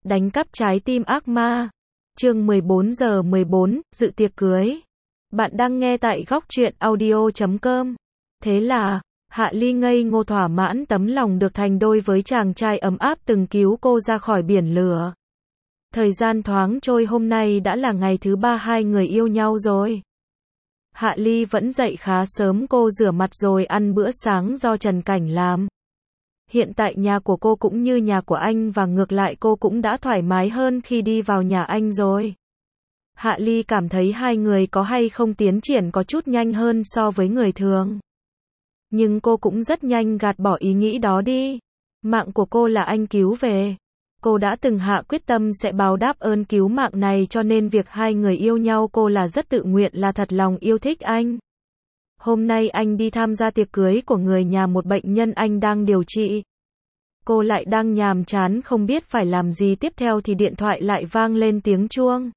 Đánh cắp trái tim ác ma. Chương 14:14, dự tiệc cưới. Bạn đang nghe tại góc truyện audio.com. Thế là, Hạ Ly ngây ngô thỏa mãn tấm lòng được thành đôi với chàng trai ấm áp từng cứu cô ra khỏi biển lửa. Thời gian thoáng trôi, hôm nay đã là ngày thứ 3 hai người yêu nhau rồi. Hạ Ly vẫn dậy khá sớm, cô rửa mặt rồi ăn bữa sáng do Trần Cảnh làm. Hiện tại nhà của cô cũng như nhà của anh, và ngược lại cô cũng đã thoải mái hơn khi đi vào nhà anh rồi. Hạ Ly cảm thấy hai người có hay không tiến triển có chút nhanh hơn so với người thường. Nhưng cô cũng rất nhanh gạt bỏ ý nghĩ đó đi. Mạng của cô là anh cứu về. Cô đã từng hạ quyết tâm sẽ báo đáp ơn cứu mạng này, cho nên việc hai người yêu nhau cô là rất tự nguyện, là thật lòng yêu thích anh. Hôm nay anh đi tham gia tiệc cưới của người nhà một bệnh nhân anh đang điều trị. Cô lại đang nhàm chán không biết phải làm gì tiếp theo thì điện thoại lại vang lên tiếng chuông.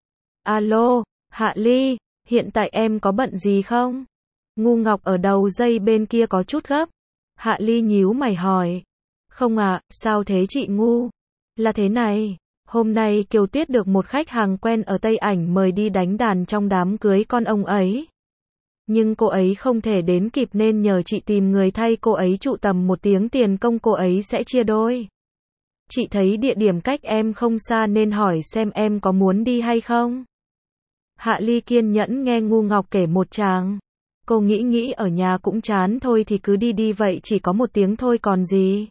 Alo, Hạ Ly, hiện tại em có bận gì không? Ngu Ngọc ở đầu dây bên kia có chút gấp. Hạ Ly nhíu mày hỏi. Không à, sao thế chị Ngu? Là thế này, hôm nay Kiều Tuyết được một khách hàng quen ở Tây Ảnh mời đi đánh đàn trong đám cưới con ông ấy. Nhưng cô ấy không thể đến kịp nên nhờ chị tìm người thay cô ấy trụ, tầm 1 tiếng tiền công cô ấy sẽ chia đôi. Chị thấy địa điểm cách em không xa nên hỏi xem em có muốn đi hay không? Hạ Ly kiên nhẫn nghe Ngu Ngọc kể một tràng. Cô nghĩ ở nhà cũng chán thôi thì cứ đi vậy, chỉ có 1 tiếng thôi còn gì.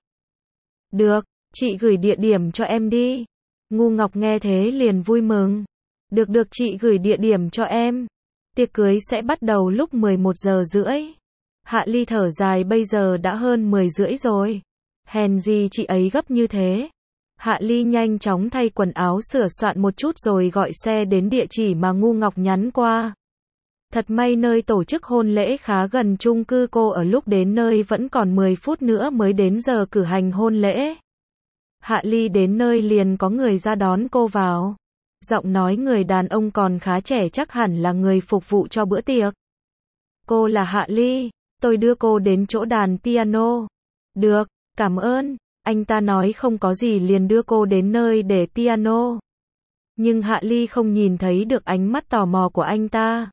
Được, chị gửi địa điểm cho em đi. Ngu Ngọc nghe thế liền vui mừng. Được chị gửi địa điểm cho em. Tiệc cưới sẽ bắt đầu lúc 11:30. Hạ Ly thở dài, bây giờ đã hơn 10:30 rồi. Hèn gì chị ấy gấp như thế. Hạ Ly nhanh chóng thay quần áo sửa soạn một chút rồi gọi xe đến địa chỉ mà Ngu Ngọc nhắn qua. Thật may nơi tổ chức hôn lễ khá gần chung cư cô ở, lúc đến nơi vẫn còn 10 phút nữa mới đến giờ cử hành hôn lễ. Hạ Ly đến nơi liền có người ra đón cô vào. Giọng nói người đàn ông còn khá trẻ, chắc hẳn là người phục vụ cho bữa tiệc. Cô là Hạ Ly, tôi đưa cô đến chỗ đàn piano. Được, cảm ơn. Anh ta nói không có gì liền đưa cô đến nơi để piano. Nhưng Hạ Ly không nhìn thấy được ánh mắt tò mò của anh ta.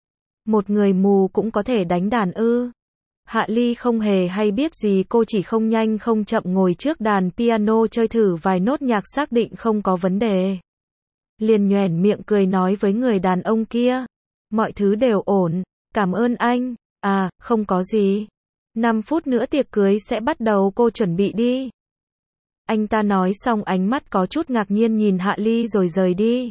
Một người mù cũng có thể đánh đàn ư? Hạ Ly không hề hay biết gì, cô chỉ không nhanh không chậm ngồi trước đàn piano chơi thử vài nốt nhạc, xác định không có vấn đề. Liền nhoẻn miệng cười nói với người đàn ông kia. Mọi thứ đều ổn, cảm ơn anh. À, không có gì. 5 phút nữa tiệc cưới sẽ bắt đầu, cô chuẩn bị đi. Anh ta nói xong ánh mắt có chút ngạc nhiên nhìn Hạ Ly rồi rời đi.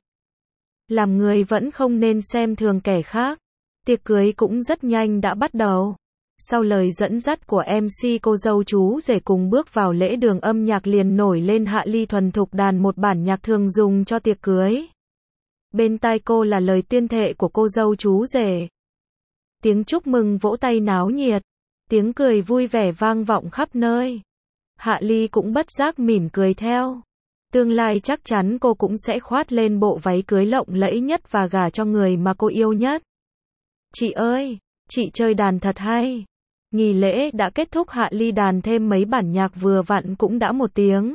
Làm người vẫn không nên xem thường kẻ khác. Tiệc cưới cũng rất nhanh đã bắt đầu. Sau lời dẫn dắt của MC, cô dâu chú rể cùng bước vào lễ đường, âm nhạc liền nổi lên. Hạ Ly thuần thục đàn một bản nhạc thường dùng cho tiệc cưới. Bên tai cô là lời tuyên thệ của cô dâu chú rể. Tiếng chúc mừng vỗ tay náo nhiệt. Tiếng cười vui vẻ vang vọng khắp nơi. Hạ Ly cũng bất giác mỉm cười theo. Tương lai chắc chắn cô cũng sẽ khoát lên bộ váy cưới lộng lẫy nhất và gả cho người mà cô yêu nhất. Chị ơi, chị chơi đàn thật hay. Nghi lễ đã kết thúc, Hạ Ly đàn thêm mấy bản nhạc vừa vặn cũng đã 1 tiếng.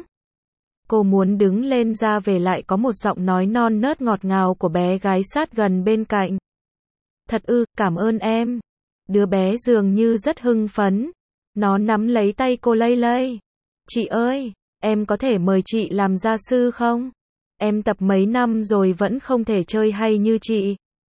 Cô muốn đứng lên ra về, lại có một giọng nói non nớt ngọt ngào của bé gái sát gần bên cạnh. Thật ư, cảm ơn em. Đứa bé dường như rất hưng phấn. Nó nắm lấy tay cô lay lay. Chị ơi, em có thể mời chị làm gia sư không? Em tập mấy năm rồi vẫn không thể chơi hay như chị.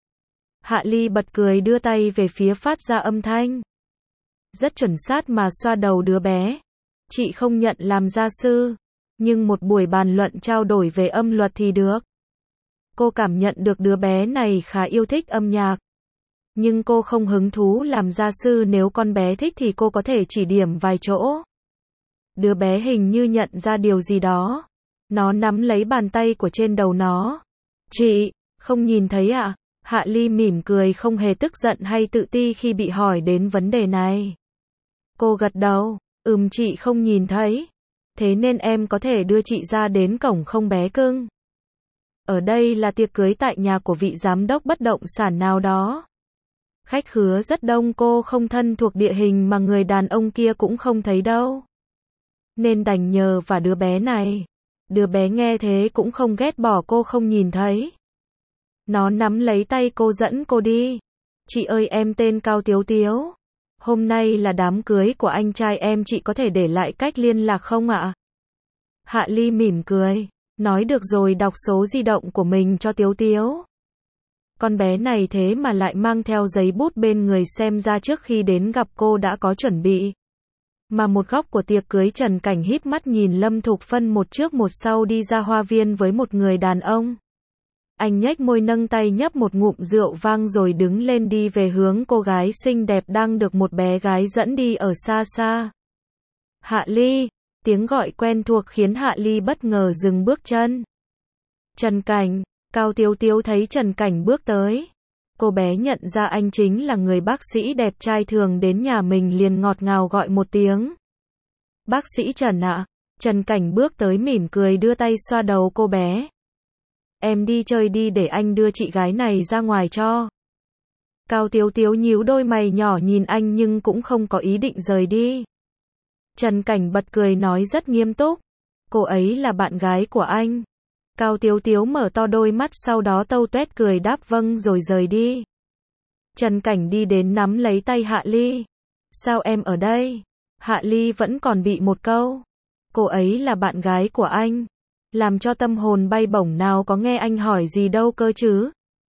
Hạ Ly bật cười đưa tay về phía phát ra âm thanh. Rất chuẩn xác mà xoa đầu đứa bé. Chị không nhận làm gia sư, nhưng một buổi bàn luận trao đổi về âm luật thì được. Cô cảm nhận được đứa bé này khá yêu thích âm nhạc. Nhưng cô không hứng thú làm gia sư, nếu con bé thích thì cô có thể chỉ điểm vài chỗ. Đứa bé hình như nhận ra điều gì đó. Nó nắm lấy bàn tay của trên đầu nó. Chị, không nhìn thấy ạ? Hạ Ly mỉm cười, không hề tức giận hay tự ti khi bị hỏi đến vấn đề này. Cô gật đầu, chị không nhìn thấy. Thế nên em có thể đưa chị ra đến cổng không bé cưng? Ở đây là tiệc cưới tại nhà của vị giám đốc bất động sản nào đó. Khách khứa rất đông, cô không thân thuộc địa hình mà người đàn ông kia cũng không thấy đâu. Nên đành nhờ và đứa bé này. Đứa bé nghe thế cũng không ghét bỏ cô không nhìn thấy. Nó nắm lấy tay cô dẫn cô đi. Chị ơi, em tên Cao Tiếu Tiếu. Hôm nay là đám cưới của anh trai em, chị có thể để lại cách liên lạc không ạ? Hạ Ly mỉm cười, nói được rồi đọc số di động của mình cho Tiếu Tiếu. Con bé này thế mà lại mang theo giấy bút bên người, xem ra trước khi đến gặp cô đã có chuẩn bị. Mà một góc của tiệc cưới, Trần Cảnh híp mắt nhìn Lâm Thục Phân một trước một sau đi ra hoa viên với một người đàn ông. Anh nhếch môi nâng tay nhấp một ngụm rượu vang rồi đứng lên đi về hướng cô gái xinh đẹp đang được một bé gái dẫn đi ở xa xa. Hạ Ly, tiếng gọi quen thuộc khiến Hạ Ly bất ngờ dừng bước chân. Trần Cảnh, Cao Tiếu Tiếu thấy Trần Cảnh bước tới. Cô bé nhận ra anh chính là người bác sĩ đẹp trai thường đến nhà mình, liền ngọt ngào gọi một tiếng. Bác sĩ Trần ạ. Trần Cảnh bước tới mỉm cười đưa tay xoa đầu cô bé. Em đi chơi đi, để anh đưa chị gái này ra ngoài cho. Cao Tiếu Tiếu nhíu đôi mày nhỏ nhìn anh nhưng cũng không có ý định rời đi. Trần Cảnh bật cười nói rất nghiêm túc. Cô ấy là bạn gái của anh. Cao Tiếu Tiếu mở to đôi mắt, sau đó tâu tuét cười đáp vâng rồi rời đi. Trần Cảnh đi đến nắm lấy tay Hạ Ly. Sao em ở đây? Hạ Ly vẫn còn bị một câu. Cô ấy là bạn gái của anh. Làm cho tâm hồn bay bổng, nào có nghe anh hỏi gì đâu cơ chứ.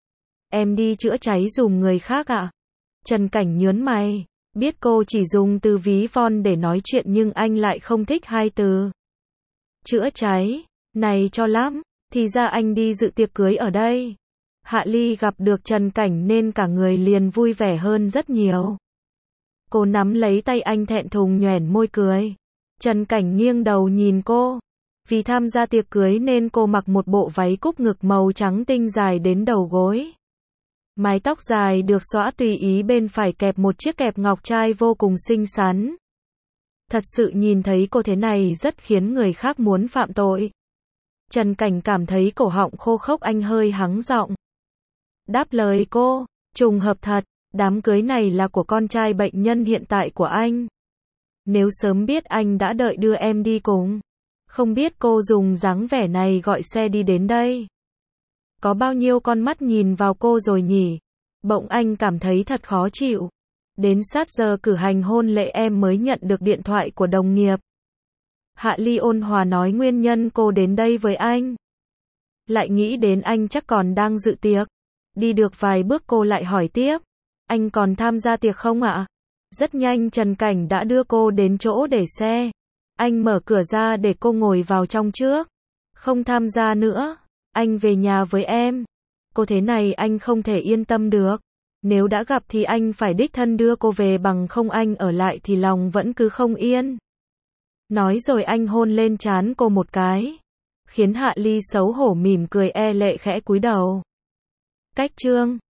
Em đi chữa cháy dùm người khác ạ? Trần Cảnh nhớn mày. Biết cô chỉ dùng từ ví von để nói chuyện nhưng anh lại không thích hai từ. Chữa cháy, này cho lắm, thì ra anh đi dự tiệc cưới ở đây. Hạ Ly gặp được Trần Cảnh nên cả người liền vui vẻ hơn rất nhiều. Cô nắm lấy tay anh thẹn thùng nhoẻn môi cười. Trần Cảnh nghiêng đầu nhìn cô. Vì tham gia tiệc cưới nên cô mặc một bộ váy cúc ngực màu trắng tinh dài đến đầu gối. Mái tóc dài được xõa tùy ý, bên phải kẹp một chiếc kẹp ngọc trai vô cùng xinh xắn. Thật sự nhìn thấy cô thế này rất khiến người khác muốn phạm tội. Trần Cảnh cảm thấy cổ họng khô khốc, anh hơi hắng giọng. Đáp lời cô, trùng hợp thật, đám cưới này là của con trai bệnh nhân hiện tại của anh. Nếu sớm biết anh đã đợi đưa em đi cùng. Không biết cô dùng dáng vẻ này gọi xe đi đến đây. Có bao nhiêu con mắt nhìn vào cô rồi nhỉ? Bỗng anh cảm thấy thật khó chịu. Đến sát giờ cử hành hôn lễ em mới nhận được điện thoại của đồng nghiệp. Hạ Ly ôn hòa nói nguyên nhân cô đến đây với anh. Lại nghĩ đến anh chắc còn đang dự tiệc. Đi được vài bước cô lại hỏi tiếp. Anh còn tham gia tiệc không ạ? Rất nhanh Trần Cảnh đã đưa cô đến chỗ để xe. Anh mở cửa ra để cô ngồi vào trong trước. Không tham gia nữa. Anh về nhà với em. Cô thế này anh không thể yên tâm được. Nếu đã gặp thì anh phải đích thân đưa cô về, bằng không anh ở lại thì lòng vẫn cứ không yên. Nói rồi anh hôn lên trán cô một cái. Khiến Hạ Ly xấu hổ mỉm cười e lệ khẽ cúi đầu. Cách chương